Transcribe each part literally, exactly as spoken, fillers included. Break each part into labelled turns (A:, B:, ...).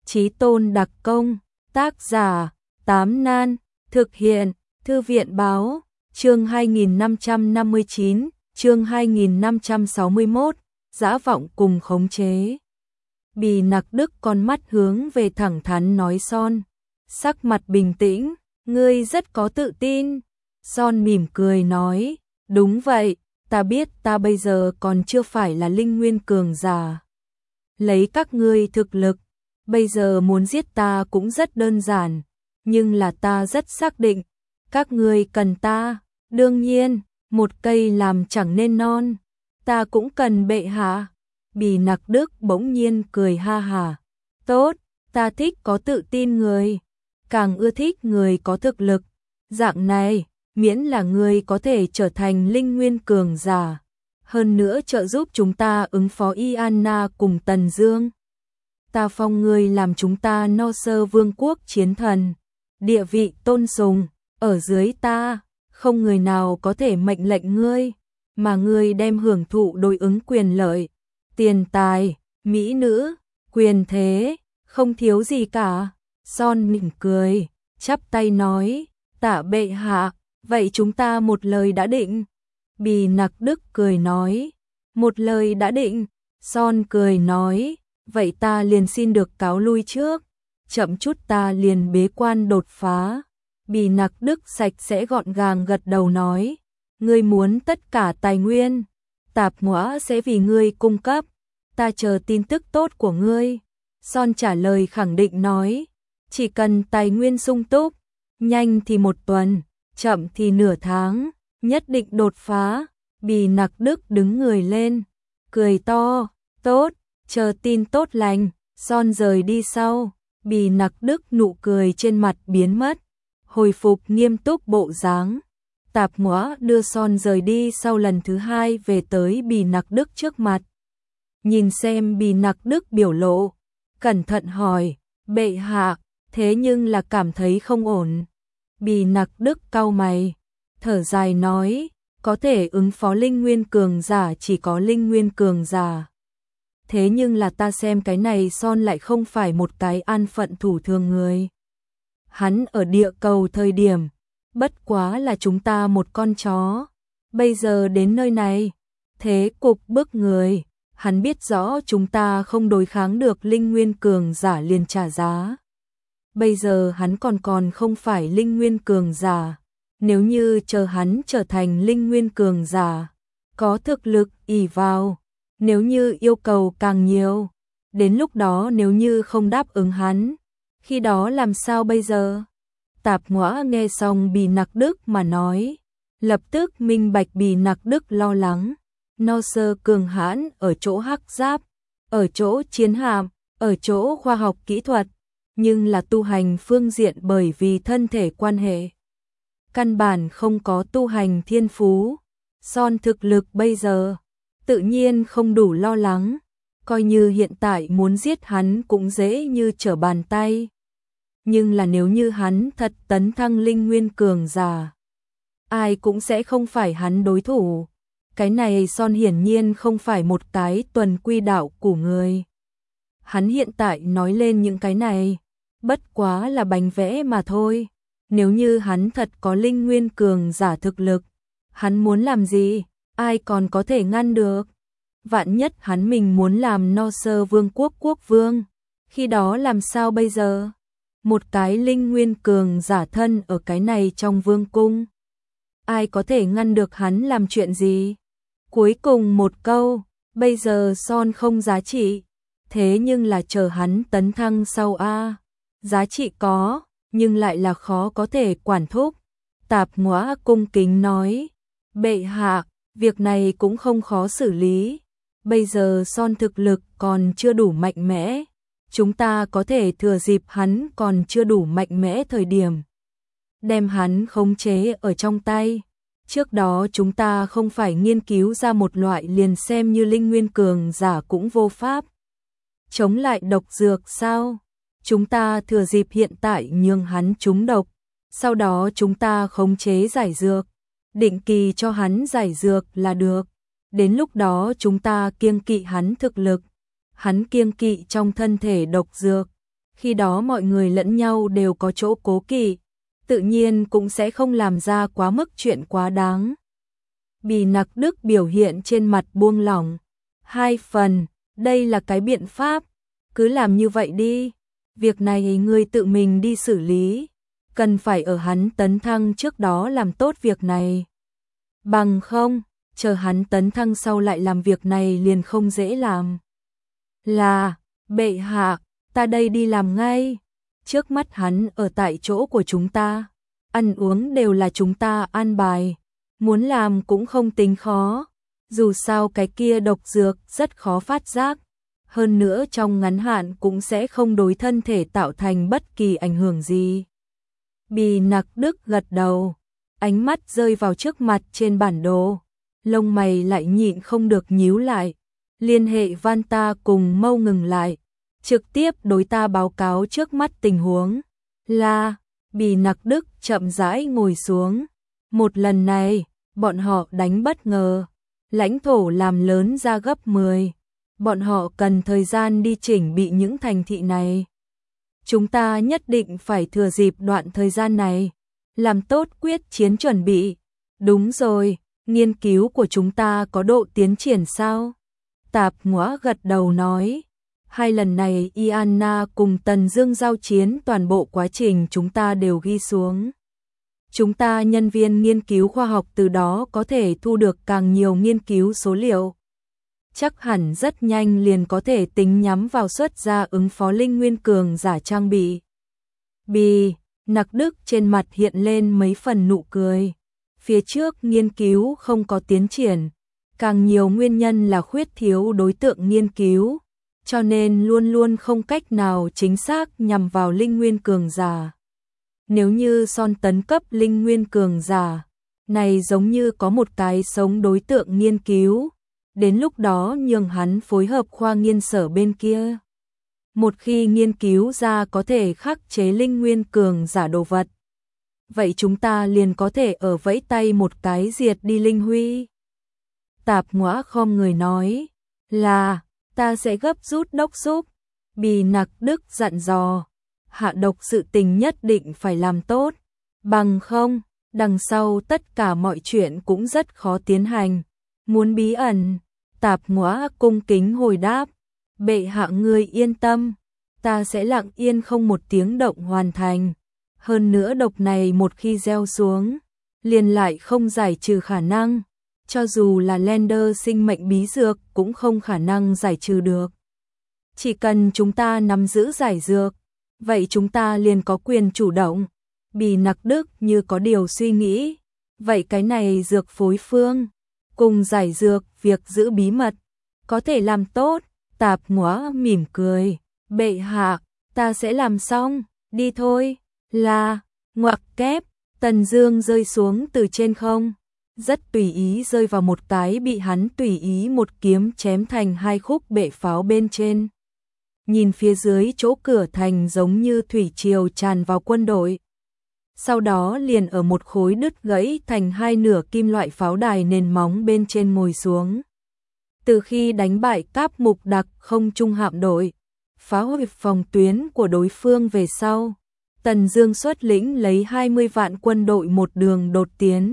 A: Chí tôn đặc công, tác giả, Tám Nan, thực hiện, Thư viện báo, chương hai nghìn năm trăm năm mươi chín, chương hai nghìn năm trăm sáu mươi mốt, dã vọng cùng khống chế. Bì Nặc Đức con mắt hướng về thẳng thắn nói Son, sắc mặt bình tĩnh, ngươi rất có tự tin. Son mỉm cười nói, đúng vậy, ta biết ta bây giờ còn chưa phải là linh nguyên cường giả. Lấy các ngươi thực lực, bây giờ muốn giết ta cũng rất đơn giản, nhưng là ta rất xác định, các ngươi cần ta, đương nhiên, một cây làm chẳng nên non, ta cũng cần bệ hạ. Bì Nặc Đức bỗng nhiên cười ha hà, tốt, ta thích có tự tin người, càng ưa thích người có thực lực, dạng này, miễn là người có thể trở thành linh nguyên cường giả, hơn nữa trợ giúp chúng ta ứng phó Iana cùng Tần Dương. Ta phong ngươi làm chúng ta No Sơ Vương quốc chiến thần, địa vị tôn sùng, ở dưới ta, không người nào có thể mệnh lệnh ngươi, mà ngươi đem hưởng thụ đối ứng quyền lợi, tiền tài, mỹ nữ, quyền thế, không thiếu gì cả. Son mỉm cười, chắp tay nói, tạ bệ hạ, vậy chúng ta một lời đã định. Bì Nặc Đức cười nói, một lời đã định. Son cười nói, vậy ta liền xin được cáo lui trước, chậm chút ta liền bế quan đột phá. Bì Nặc Đức sạch sẽ gọn gàng gật đầu nói, ngươi muốn tất cả tài nguyên, Tạp Ngõa sẽ vì ngươi cung cấp, ta chờ tin tức tốt của ngươi. Son trả lời khẳng định nói, chỉ cần tài nguyên sung túc, nhanh thì một tuần, chậm thì nửa tháng, nhất định đột phá. Bì Nặc Đức đứng người lên, cười to, tốt, chờ tin tốt lành. Son rời đi sau, Bì Nặc Đức nụ cười trên mặt biến mất, hồi phục nghiêm túc bộ dáng. Tạp Ngõa đưa Son rời đi sau lần thứ hai về tới Bì Nặc Đức trước mặt. Nhìn xem Bì Nặc Đức biểu lộ, cẩn thận hỏi, bệ hạ, thế nhưng là cảm thấy không ổn. Bì Nặc Đức cau mày, thở dài nói, có thể ứng phó linh nguyên cường giả chỉ có linh nguyên cường giả. Thế nhưng là ta xem cái này Son lại không phải một cái an phận thủ thường người. Hắn ở địa cầu thời điểm, bất quá là chúng ta một con chó. Bây giờ đến nơi này, thế cục bức người, hắn biết rõ chúng ta không đối kháng được linh nguyên cường giả liền trả giá. Bây giờ hắn còn còn không phải linh nguyên cường giả. Nếu như chờ hắn trở thành linh nguyên cường giả, có thực lực ỷ vào, nếu như yêu cầu càng nhiều, đến lúc đó nếu như không đáp ứng hắn, khi đó làm sao bây giờ? Tạp Ngõa nghe xong Bì Nặc Đức mà nói, lập tức minh bạch Bì Nặc Đức lo lắng. No Sơ cường hãn ở chỗ hắc giáp, ở chỗ chiến hạm, ở chỗ khoa học kỹ thuật, nhưng là tu hành phương diện bởi vì thân thể quan hệ, căn bản không có tu hành thiên phú. Son thực lực bây giờ, tự nhiên không đủ lo lắng, coi như hiện tại muốn giết hắn cũng dễ như trở bàn tay. Nhưng là nếu như hắn thật tấn thăng linh nguyên cường giả, ai cũng sẽ không phải hắn đối thủ. Cái này Son hiển nhiên không phải một cái tuần quy đạo của người. Hắn hiện tại nói lên những cái này, bất quá là bánh vẽ mà thôi. Nếu như hắn thật có linh nguyên cường giả thực lực, hắn muốn làm gì, ai còn có thể ngăn được. Vạn nhất hắn mình muốn làm No Sơ Vương quốc quốc vương, khi đó làm sao bây giờ? Một cái linh nguyên cường giả thân ở cái này trong vương cung, ai có thể ngăn được hắn làm chuyện gì? Cuối cùng một câu, bây giờ Son không giá trị, thế nhưng là chờ hắn tấn thăng sau a, giá trị có, nhưng lại là khó có thể quản thúc. Tạp Ngõa cung kính nói, bệ hạ, việc này cũng không khó xử lý. Bây giờ Son thực lực còn chưa đủ mạnh mẽ, chúng ta có thể thừa dịp hắn còn chưa đủ mạnh mẽ thời điểm, đem hắn khống chế ở trong tay. Trước đó chúng ta không phải nghiên cứu ra một loại liền xem như linh nguyên cường giả cũng vô pháp chống lại độc dược sao? Chúng ta thừa dịp hiện tại nhường hắn trúng độc, sau đó chúng ta khống chế giải dược, định kỳ cho hắn giải dược là được. Đến lúc đó chúng ta kiêng kỵ hắn thực lực, hắn kiêng kỵ trong thân thể độc dược, Khi đó mọi người lẫn nhau đều có chỗ cố kỵ, tự nhiên cũng sẽ không làm ra quá mức chuyện quá đáng. Bì Nặc Đức biểu hiện trên mặt buông lỏng. Hai phần, đây là cái biện pháp, cứ làm như vậy đi. Việc này ngươi tự mình đi xử lý, cần phải ở hắn tấn thăng trước đó làm tốt việc này. Bằng không, chờ hắn tấn thăng sau lại làm việc này liền không dễ làm. Là, bệ hạ, ta đây đi làm ngay. Trước mắt hắn ở tại chỗ của chúng ta, ăn uống đều là chúng ta an bài, muốn làm cũng không tính khó. Dù sao cái kia độc dược rất khó phát giác, hơn nữa trong ngắn hạn cũng sẽ không đối thân thể tạo thành bất kỳ ảnh hưởng gì. Bì Nặc Đức gật đầu, ánh mắt rơi vào trước mặt trên bản đồ, lông mày lại nhịn không được nhíu lại, liên hệ Van Ta cùng Mâu ngừng lại, trực tiếp đối ta báo cáo trước mắt tình huống. Là, Bì Nặc Đức chậm rãi ngồi xuống, một lần này, bọn họ đánh bất ngờ, lãnh thổ làm lớn ra gấp mười, bọn họ cần thời gian đi chỉnh bị những thành thị này. Chúng ta nhất định phải thừa dịp đoạn thời gian này, làm tốt quyết chiến chuẩn bị. Đúng rồi, nghiên cứu của chúng ta có độ tiến triển sao? Tạp Ngõa gật đầu nói, hai lần này Iana cùng Tần Dương giao chiến toàn bộ quá trình chúng ta đều ghi xuống. Chúng ta nhân viên nghiên cứu khoa học từ đó có thể thu được càng nhiều nghiên cứu số liệu. Chắc hẳn rất nhanh liền có thể tính nhắm vào xuất ra ứng phó linh nguyên cường giả trang bị. Bì Nặc Đức trên mặt hiện lên mấy phần nụ cười. Phía trước nghiên cứu không có tiến triển, càng nhiều nguyên nhân là khuyết thiếu đối tượng nghiên cứu, cho nên luôn luôn không cách nào chính xác nhằm vào linh nguyên cường giả. Nếu như son tấn cấp linh nguyên cường giả, này giống như có một cái sống đối tượng nghiên cứu, đến lúc đó nhường hắn phối hợp khoa nghiên sở bên kia. Một khi nghiên cứu ra có thể khắc chế linh nguyên cường giả đồ vật, vậy chúng ta liền có thể ở vẫy tay một cái diệt đi Linh Huy. Tạp Ngõa khom người nói, là, ta sẽ gấp rút đốc thúc. Bì Nặc Đức dặn dò, hạ độc sự tình nhất định phải làm tốt, bằng không, đằng sau tất cả mọi chuyện cũng rất khó tiến hành. Muốn bí ẩn, Tạp Ngõa cung kính hồi đáp, bệ hạ ngươi yên tâm, ta sẽ lặng yên không một tiếng động hoàn thành. Hơn nữa độc này một khi gieo xuống, liền lại không giải trừ khả năng, cho dù là Lender sinh mệnh bí dược cũng không khả năng giải trừ được. Chỉ cần chúng ta nắm giữ giải dược, vậy chúng ta liền có quyền chủ động. Bì Nặc Đức như có điều suy nghĩ, vậy cái này dược phối phương, cùng giải dược việc giữ bí mật, có thể làm tốt. Tạp Ngõa mỉm cười, bệ hạ, ta sẽ làm xong, đi thôi. Là, ngoặc kép, Tần Dương rơi xuống từ trên không, rất tùy ý rơi vào một cái bị hắn tùy ý một kiếm chém thành hai khúc bệ pháo bên trên. Nhìn phía dưới chỗ cửa thành giống như thủy triều tràn vào quân đội. Sau đó liền ở một khối đứt gãy thành hai nửa kim loại pháo đài nền móng bên trên ngồi xuống. Từ khi đánh bại Cáp Mục Đặc không trung hạm đội, phá hủy phòng tuyến của đối phương về sau, Tần Dương xuất lĩnh lấy hai mươi vạn quân đội một đường đột tiến.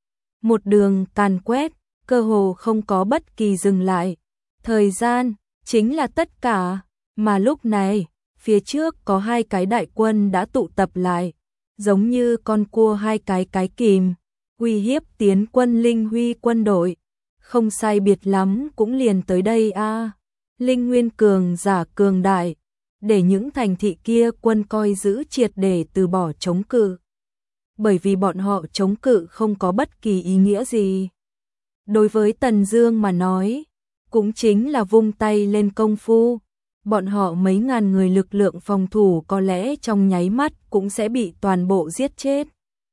A: Một đường càn quét, cơ hồ không có bất kỳ dừng lại. Thời gian chính là tất cả, mà lúc này, phía trước có hai cái đại quân đã tụ tập lại, giống như con cua hai cái cái kìm, uy hiếp tiến quân Linh Huy quân đội. Không sai biệt lắm cũng liền tới đây a. À. Linh nguyên cường giả cường đại, để những thành thị kia quân coi giữ triệt để từ bỏ chống cự. Bởi vì bọn họ chống cự không có bất kỳ ý nghĩa gì. Đối với Tần Dương mà nói, cũng chính là vung tay lên công phu, bọn họ mấy ngàn người lực lượng phòng thủ có lẽ trong nháy mắt cũng sẽ bị toàn bộ giết chết.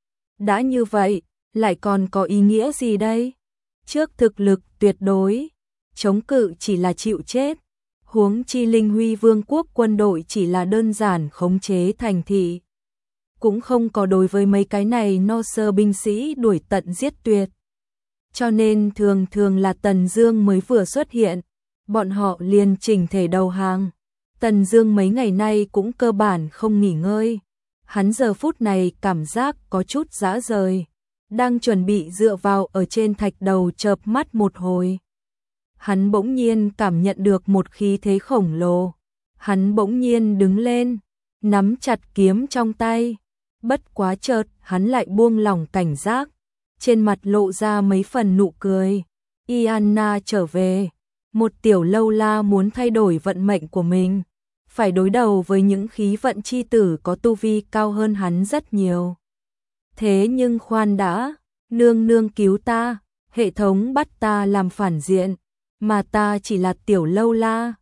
A: Đã như vậy, lại còn có ý nghĩa gì đây? Trước thực lực tuyệt đối, chống cự chỉ là chịu chết. Huống chi Linh Huy Vương quốc quân đội chỉ là đơn giản khống chế thành thị, cũng không có đối với mấy cái này no sơ binh sĩ đuổi tận giết tuyệt. Cho nên thường thường là Tần Dương mới vừa xuất hiện, bọn họ liền chỉnh thể đầu hàng. Tần Dương mấy ngày nay cũng cơ bản không nghỉ ngơi. Hắn giờ phút này cảm giác có chút rã rời, đang chuẩn bị dựa vào ở trên thạch đầu chợp mắt một hồi. Hắn bỗng nhiên cảm nhận được một khí thế khổng lồ. Hắn bỗng nhiên đứng lên, nắm chặt kiếm trong tay. Bất quá chợt, hắn lại buông lỏng cảnh giác, trên mặt lộ ra mấy phần nụ cười. Iana trở về, một tiểu lâu la muốn thay đổi vận mệnh của mình, phải đối đầu với những khí vận chi tử có tu vi cao hơn hắn rất nhiều. Thế nhưng khoan đã, nương nương cứu ta, hệ thống bắt ta làm phản diện, mà ta chỉ là tiểu lâu la,